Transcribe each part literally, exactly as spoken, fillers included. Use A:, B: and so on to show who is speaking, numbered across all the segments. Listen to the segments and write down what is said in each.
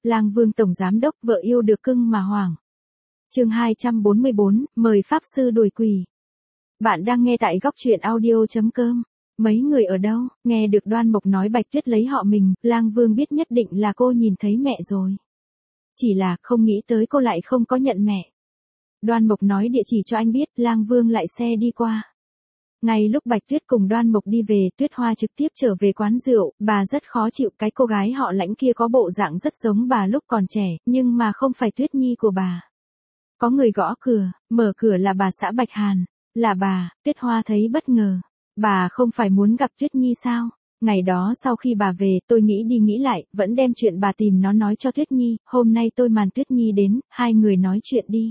A: Lang Vương tổng giám đốc vợ yêu được cưng mà hoảng. Chương hai trăm bốn mươi bốn, mời pháp sư đuổi quỷ. Bạn đang nghe tại góc truyện audio chấm com. Mấy người ở đâu? Nghe được Đoan Mộc nói Bạch Tuyết lấy họ mình, Lang Vương biết nhất định là cô nhìn thấy mẹ rồi. Chỉ là không nghĩ tới cô lại không có nhận mẹ. Đoan Mộc nói địa chỉ cho anh biết, Lang Vương lại xe đi qua. Ngay lúc Bạch Tuyết cùng Đoan Mộc đi về, Tuyết Hoa trực tiếp trở về quán rượu, bà rất khó chịu, cái cô gái họ Lãnh kia có bộ dạng rất giống bà lúc còn trẻ, nhưng mà không phải Tuyết Nhi của bà. Có người gõ cửa, mở cửa là bà xã Bạch Hàn. Là bà, Tuyết Hoa thấy bất ngờ. Bà không phải muốn gặp Tuyết Nhi sao? Ngày đó sau khi bà về, tôi nghĩ đi nghĩ lại, vẫn đem chuyện bà tìm nó nói cho Tuyết Nhi, hôm nay tôi màn Tuyết Nhi đến, hai người nói chuyện đi.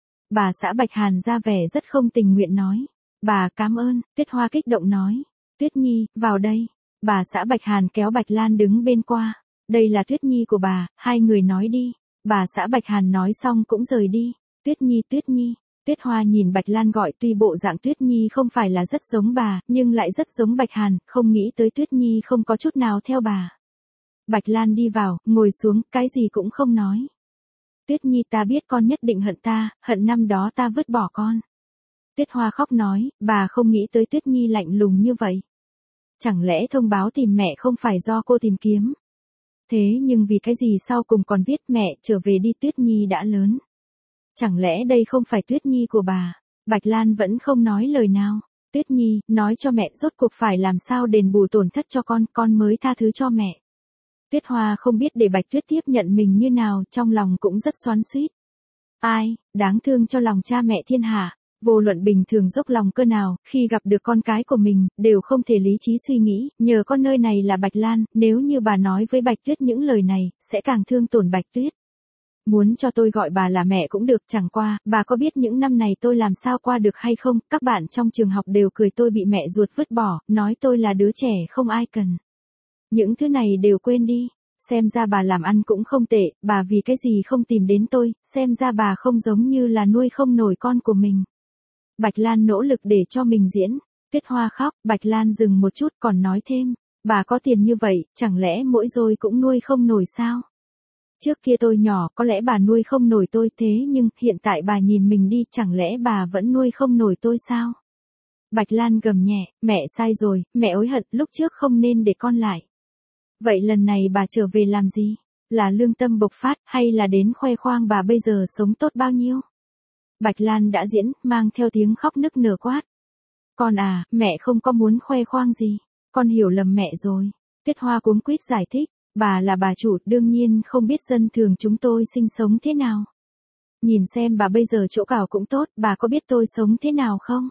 A: Bà xã Bạch Hàn ra vẻ rất không tình nguyện nói. Bà cảm ơn, Tuyết Hoa kích động nói. Tuyết Nhi, vào đây. Bà xã Bạch Hàn kéo Bạch Lan đứng bên qua. Đây là Tuyết Nhi của bà, hai người nói đi. Bà xã Bạch Hàn nói xong cũng rời đi. Tuyết Nhi, Tuyết Nhi. Tuyết Hoa nhìn Bạch Lan gọi, tuy bộ dạng Tuyết Nhi không phải là rất giống bà, nhưng lại rất giống Bạch Hàn, không nghĩ tới Tuyết Nhi không có chút nào theo bà. Bạch Lan đi vào, ngồi xuống, cái gì cũng không nói. Tuyết Nhi, ta biết con nhất định hận ta, hận năm đó ta vứt bỏ con. Tuyết Hoa khóc nói, bà không nghĩ tới Tuyết Nhi lạnh lùng như vậy. Chẳng lẽ thông báo tìm mẹ không phải do cô tìm kiếm? Thế nhưng vì cái gì sau cùng còn viết mẹ trở về đi, Tuyết Nhi đã lớn. Chẳng lẽ đây không phải Tuyết Nhi của bà? Bạch Lan vẫn không nói lời nào. Tuyết Nhi, nói cho mẹ rốt cuộc phải làm sao đền bù tổn thất cho con, con mới tha thứ cho mẹ. Tuyết Hoa không biết để Bạch Tuyết tiếp nhận mình như nào, trong lòng cũng rất xoắn xuýt. Ai, đáng thương cho lòng cha mẹ thiên hạ. Vô luận bình thường dốc lòng cơ nào, khi gặp được con cái của mình, đều không thể lý trí suy nghĩ, nhờ con nơi này là Bạch Lan, nếu như bà nói với Bạch Tuyết những lời này, sẽ càng thương tổn Bạch Tuyết. Muốn cho tôi gọi bà là mẹ cũng được, chẳng qua, bà có biết những năm này tôi làm sao qua được hay không, các bạn trong trường học đều cười tôi bị mẹ ruột vứt bỏ, nói tôi là đứa trẻ không ai cần. Những thứ này đều quên đi, xem ra bà làm ăn cũng không tệ, bà vì cái gì không tìm đến tôi, xem ra bà không giống như là nuôi không nổi con của mình. Bạch Lan nỗ lực để cho mình diễn. Tuyết Hoa khóc, Bạch Lan dừng một chút còn nói thêm, bà có tiền như vậy, chẳng lẽ mỗi rồi cũng nuôi không nổi sao? Trước kia tôi nhỏ, có lẽ bà nuôi không nổi tôi, thế nhưng hiện tại bà nhìn mình đi, chẳng lẽ bà vẫn nuôi không nổi tôi sao? Bạch Lan gầm nhẹ, mẹ sai rồi, mẹ hối hận, lúc trước không nên để con lại. Vậy lần này bà trở về làm gì? Là lương tâm bộc phát, hay là đến khoe khoang bà bây giờ sống tốt bao nhiêu? Bạch Lan đã diễn, mang theo tiếng khóc nức nở quát. Con à, mẹ không có muốn khoe khoang gì. Con hiểu lầm mẹ rồi. Tuyết Hoa cuống quýt giải thích. Bà là bà chủ, đương nhiên không biết dân thường chúng tôi sinh sống thế nào. Nhìn xem bà bây giờ chỗ cào cũng tốt, bà có biết tôi sống thế nào không?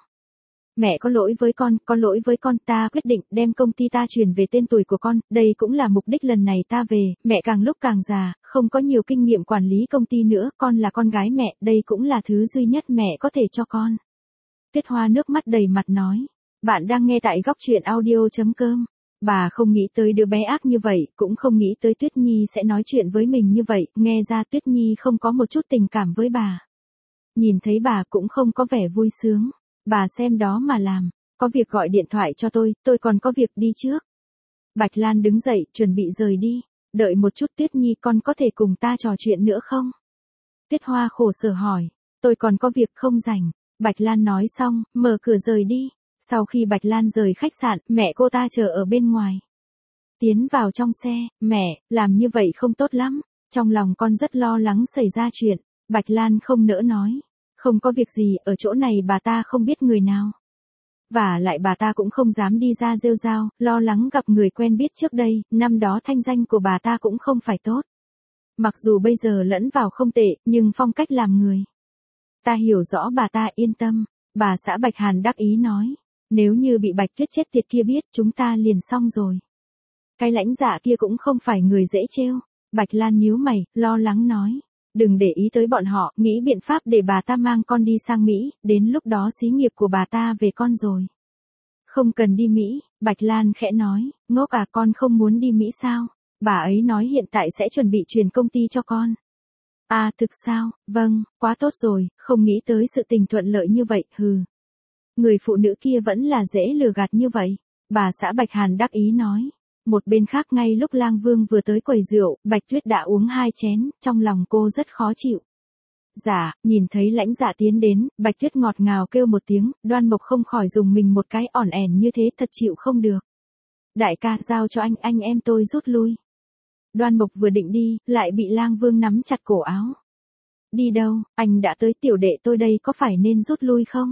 A: Mẹ có lỗi với con, có lỗi với con, ta quyết định đem công ty ta chuyển về tên tuổi của con, đây cũng là mục đích lần này ta về, mẹ càng lúc càng già, không có nhiều kinh nghiệm quản lý công ty nữa, con là con gái mẹ, đây cũng là thứ duy nhất mẹ có thể cho con. Tuyết Hoa nước mắt đầy mặt nói, bạn đang nghe tại góc truyện audio chấm com. Bà không nghĩ tới đứa bé ác như vậy, cũng không nghĩ tới Tuyết Nhi sẽ nói chuyện với mình như vậy, nghe ra Tuyết Nhi không có một chút tình cảm với bà. Nhìn thấy bà cũng không có vẻ vui sướng. Bà xem đó mà làm, có việc gọi điện thoại cho tôi, tôi còn có việc đi trước. Bạch Lan đứng dậy, chuẩn bị rời đi. Đợi một chút Tuyết Nhi, con có thể cùng ta trò chuyện nữa không? Tuyết Hoa khổ sở hỏi, tôi còn có việc không rảnh. Bạch Lan nói xong, mở cửa rời đi. Sau khi Bạch Lan rời khách sạn, mẹ cô ta chờ ở bên ngoài. Tiến vào trong xe, mẹ, làm như vậy không tốt lắm. Trong lòng con rất lo lắng xảy ra chuyện. Bạch Lan không nỡ nói. Không có việc gì, ở chỗ này bà ta không biết người nào. Và lại bà ta cũng không dám đi ra rêu rao, lo lắng gặp người quen biết trước đây, năm đó thanh danh của bà ta cũng không phải tốt. Mặc dù bây giờ lẫn vào không tệ, nhưng phong cách làm người. Ta hiểu rõ bà ta, yên tâm. Bà xã Bạch Hàn đắc ý nói. Nếu như bị Bạch Tuyết chết tiệt kia biết, chúng ta liền xong rồi. Cái lãnh dạ kia cũng không phải người dễ trêu. Bạch Lan nhíu mày, lo lắng nói. Đừng để ý tới bọn họ, nghĩ biện pháp để bà ta mang con đi sang Mỹ, đến lúc đó xí nghiệp của bà ta về con rồi. Không cần đi Mỹ, Bạch Lan khẽ nói, ngốc à, con không muốn đi Mỹ sao? Bà ấy nói hiện tại sẽ chuẩn bị chuyển công ty cho con. À thực sao, vâng, quá tốt rồi, không nghĩ tới sự tình thuận lợi như vậy, hừ. Người phụ nữ kia vẫn là dễ lừa gạt như vậy. Bà xã Bạch Hàn đắc ý nói. Một bên khác ngay lúc Lang Vương vừa tới quầy rượu, Bạch Tuyết đã uống hai chén, trong lòng cô rất khó chịu. Dạ, nhìn thấy Lãnh Dạ tiến đến, Bạch Tuyết ngọt ngào kêu một tiếng, Đoan Mộc không khỏi dùng mình một cái ỏn ẻn như thế thật chịu không được. Đại ca, giao cho anh, anh em tôi rút lui. Đoan Mộc vừa định đi, lại bị Lang Vương nắm chặt cổ áo. Đi đâu, anh đã tới, tiểu đệ tôi đây có phải nên rút lui không?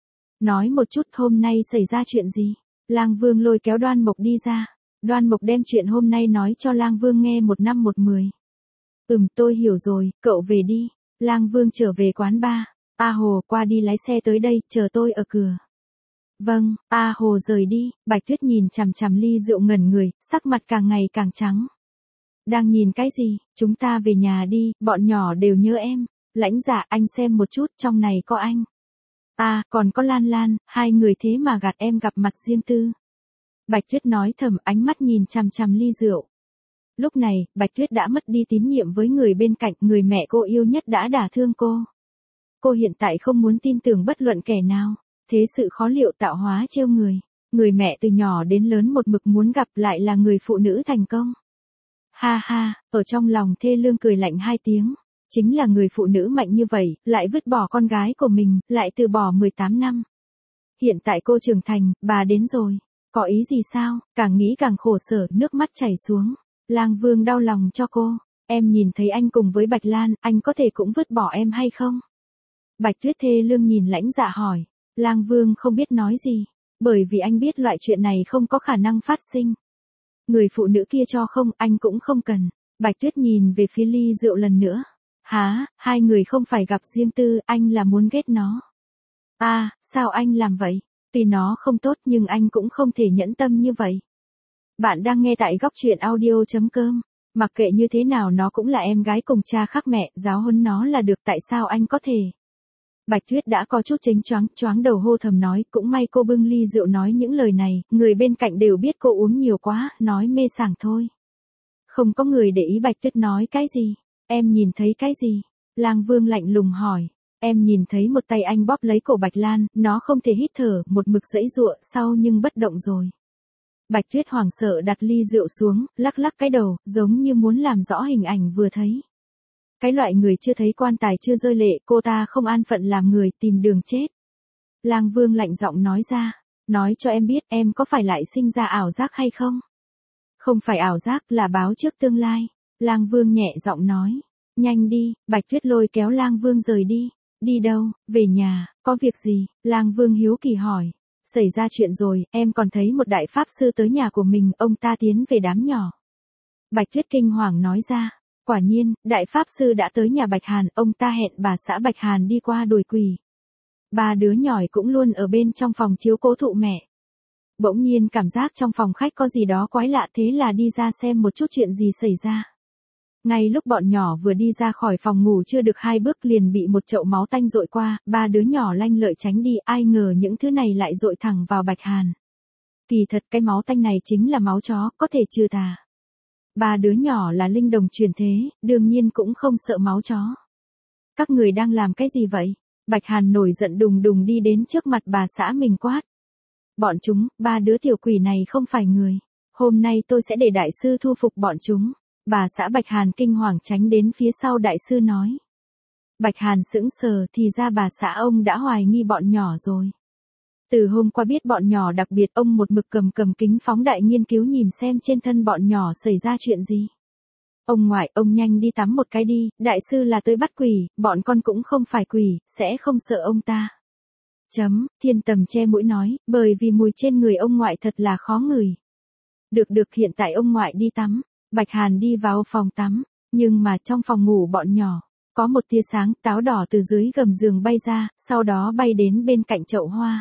A: Nói một chút hôm nay xảy ra chuyện gì? Lang Vương lôi kéo Đoan Mộc đi ra. Đoan Mộc đem chuyện hôm nay nói cho Lang Vương nghe một năm một mười. Ừm, tôi hiểu rồi, cậu về đi. Lang Vương trở về quán bar. A Hồ, qua đi lái xe tới đây, chờ tôi ở cửa. Vâng, A Hồ rời đi, Bạch Tuyết nhìn chằm chằm ly rượu ngẩn người, sắc mặt càng ngày càng trắng. Đang nhìn cái gì, chúng ta về nhà đi, bọn nhỏ đều nhớ em. Lãnh Dạ, anh xem một chút, trong này có anh. À, còn có Lan Lan, hai người thế mà gạt em gặp mặt riêng tư. Bạch Tuyết nói thầm, ánh mắt nhìn chằm chằm ly rượu. Lúc này, Bạch Tuyết đã mất đi tín nhiệm với người bên cạnh, người mẹ cô yêu nhất đã đả thương cô. Cô hiện tại không muốn tin tưởng bất luận kẻ nào, thế sự khó liệu tạo hóa trêu người. Người mẹ từ nhỏ đến lớn một mực muốn gặp lại là người phụ nữ thành công. Ha ha, ở trong lòng thê lương cười lạnh hai tiếng. Chính là người phụ nữ mạnh như vậy, lại vứt bỏ con gái của mình, lại từ bỏ mười tám năm. Hiện tại cô trưởng thành, bà đến rồi. Có ý gì sao? Càng nghĩ càng khổ sở, nước mắt chảy xuống. Lang Vương đau lòng cho cô. Em nhìn thấy anh cùng với Bạch Lan, anh có thể cũng vứt bỏ em hay không? Bạch Tuyết thê lương nhìn Lãnh Dạ hỏi. Lang Vương không biết nói gì. Bởi vì anh biết loại chuyện này không có khả năng phát sinh. Người phụ nữ kia cho không, anh cũng không cần. Bạch Tuyết nhìn về phía ly rượu lần nữa. Hả, hai người không phải gặp riêng tư, anh là muốn ghét nó. À, sao anh làm vậy? Tuy nó không tốt nhưng anh cũng không thể nhẫn tâm như vậy. Bạn đang nghe tại góc truyện audio.com. Mặc kệ như thế nào nó cũng là em gái cùng cha khác mẹ, giáo huấn nó là được, tại sao anh có thể? Bạch Tuyết đã có chút chếnh choáng, choáng đầu hô thầm nói, cũng may cô bưng ly rượu nói những lời này, người bên cạnh đều biết cô uống nhiều quá, nói mê sảng thôi. Không có người để ý Bạch Tuyết nói cái gì. Em nhìn thấy cái gì? Lang Vương lạnh lùng hỏi. Em nhìn thấy một tay anh bóp lấy cổ Bạch Lan, nó không thể hít thở, một mực giãy giụa, sau nhưng bất động rồi. Bạch Tuyết hoảng sợ đặt ly rượu xuống, lắc lắc cái đầu, giống như muốn làm rõ hình ảnh vừa thấy. Cái loại người chưa thấy quan tài chưa rơi lệ, cô ta không an phận làm người, tìm đường chết. Lang Vương lạnh giọng nói ra. Nói cho em biết, em có phải lại sinh ra ảo giác hay không? Không phải ảo giác, là báo trước tương lai. Lang Vương nhẹ giọng nói. Nhanh đi, Bạch Tuyết lôi kéo Lang Vương rời đi. Đi đâu? Về nhà, có việc gì? Lang Vương hiếu kỳ hỏi. Xảy ra chuyện rồi, em còn thấy một đại pháp sư tới nhà của mình, ông ta tiến về đám nhỏ. Bạch Tuyết kinh hoàng nói ra. Quả nhiên, đại pháp sư đã tới nhà Bạch Hàn, ông ta hẹn bà xã Bạch Hàn đi qua đuổi quỷ. Ba đứa nhỏi cũng luôn ở bên trong phòng chiếu cố thụ mẹ. Bỗng nhiên cảm giác trong phòng khách có gì đó quái lạ, thế là đi ra xem một chút chuyện gì xảy ra. Ngay lúc bọn nhỏ vừa đi ra khỏi phòng ngủ chưa được hai bước liền bị một chậu máu tanh dội qua, ba đứa nhỏ lanh lợi tránh đi, ai ngờ những thứ này lại dội thẳng vào Bạch Hàn. Kỳ thật cái máu tanh này chính là máu chó, có thể trừ tà. Ba đứa nhỏ là linh đồng truyền thế, đương nhiên cũng không sợ máu chó. Các người đang làm cái gì vậy? Bạch Hàn nổi giận đùng đùng đi đến trước mặt bà xã mình quát. Bọn chúng, ba đứa tiểu quỷ này không phải người. Hôm nay tôi sẽ để đại sư thu phục bọn chúng. Bà xã Bạch Hàn kinh hoàng tránh đến phía sau đại sư nói. Bạch Hàn sững sờ, thì ra bà xã ông đã hoài nghi bọn nhỏ rồi. Từ hôm qua biết bọn nhỏ đặc biệt, ông một mực cầm cầm kính phóng đại nghiên cứu nhìn xem trên thân bọn nhỏ xảy ra chuyện gì. Ông ngoại, ông nhanh đi tắm một cái đi, đại sư là tới bắt quỷ, bọn con cũng không phải quỷ, sẽ không sợ ông ta. Chấm, Thiên Tầm che mũi nói, bởi vì mùi trên người ông ngoại thật là khó ngửi. Được được, hiện tại ông ngoại đi tắm. Bạch Hàn đi vào phòng tắm, nhưng mà trong phòng ngủ bọn nhỏ, có một tia sáng, táo đỏ từ dưới gầm giường bay ra, sau đó bay đến bên cạnh chậu hoa.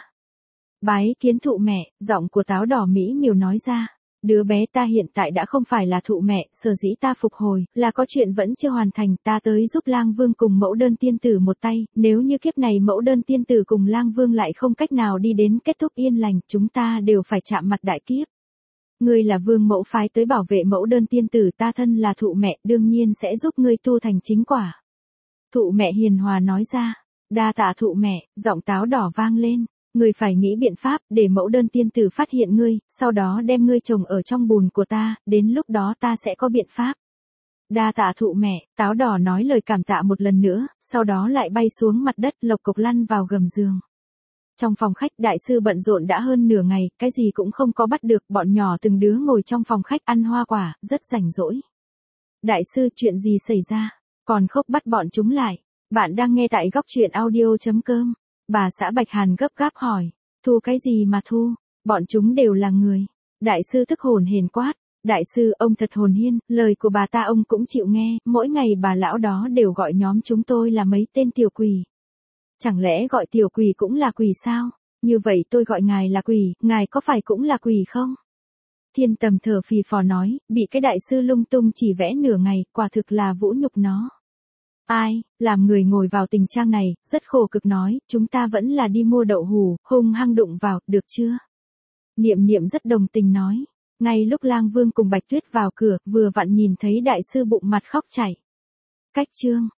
A: Bái kiến thụ mẹ, giọng của táo đỏ mỹ miều nói ra. Đứa bé ta hiện tại đã không phải là thụ mẹ, sở dĩ ta phục hồi, là có chuyện vẫn chưa hoàn thành, ta tới giúp Lang Vương cùng mẫu đơn tiên tử một tay, nếu như kiếp này mẫu đơn tiên tử cùng Lang Vương lại không cách nào đi đến kết thúc yên lành, chúng ta đều phải chạm mặt đại kiếp. Ngươi là vương mẫu phái tới bảo vệ mẫu đơn tiên tử, ta thân là thụ mẹ, đương nhiên sẽ giúp ngươi tu thành chính quả. Thụ mẹ hiền hòa nói ra. Đa tạ thụ mẹ, giọng táo đỏ vang lên. Ngươi phải nghĩ biện pháp để mẫu đơn tiên tử phát hiện ngươi, sau đó đem ngươi trồng ở trong bùn của ta, đến lúc đó ta sẽ có biện pháp. Đa tạ thụ mẹ, táo đỏ nói lời cảm tạ một lần nữa, sau đó lại bay xuống mặt đất lộc cộc lăn vào gầm giường. Trong phòng khách đại sư bận rộn đã hơn nửa ngày, cái gì cũng không có bắt được, bọn nhỏ từng đứa ngồi trong phòng khách ăn hoa quả, rất rảnh rỗi. Đại sư chuyện gì xảy ra? Còn khóc bắt bọn chúng lại. Bạn đang nghe tại góc truyện audio.com. Bà xã Bạch Hàn gấp gáp hỏi. Thu cái gì mà thu? Bọn chúng đều là người. Đại sư tức hồn hển quát. Đại sư ông thật hồn hiên, lời của bà ta ông cũng chịu nghe, mỗi ngày bà lão đó đều gọi nhóm chúng tôi là mấy tên tiểu quỷ. Chẳng lẽ gọi tiểu quỷ cũng là quỷ sao? Như vậy tôi gọi ngài là quỷ, ngài có phải cũng là quỷ không? Thiên Tầm thở phì phò nói, bị cái đại sư lung tung chỉ vẽ nửa ngày, quả thực là vũ nhục nó. Ai, làm người ngồi vào tình trạng này, rất khổ cực nói, chúng ta vẫn là đi mua đậu hù, hung hăng đụng vào, được chưa? Niệm Niệm rất đồng tình nói. Ngay lúc Lang Vương cùng Bạch Tuyết vào cửa, vừa vặn nhìn thấy đại sư bụng mặt khóc chảy. Cách chương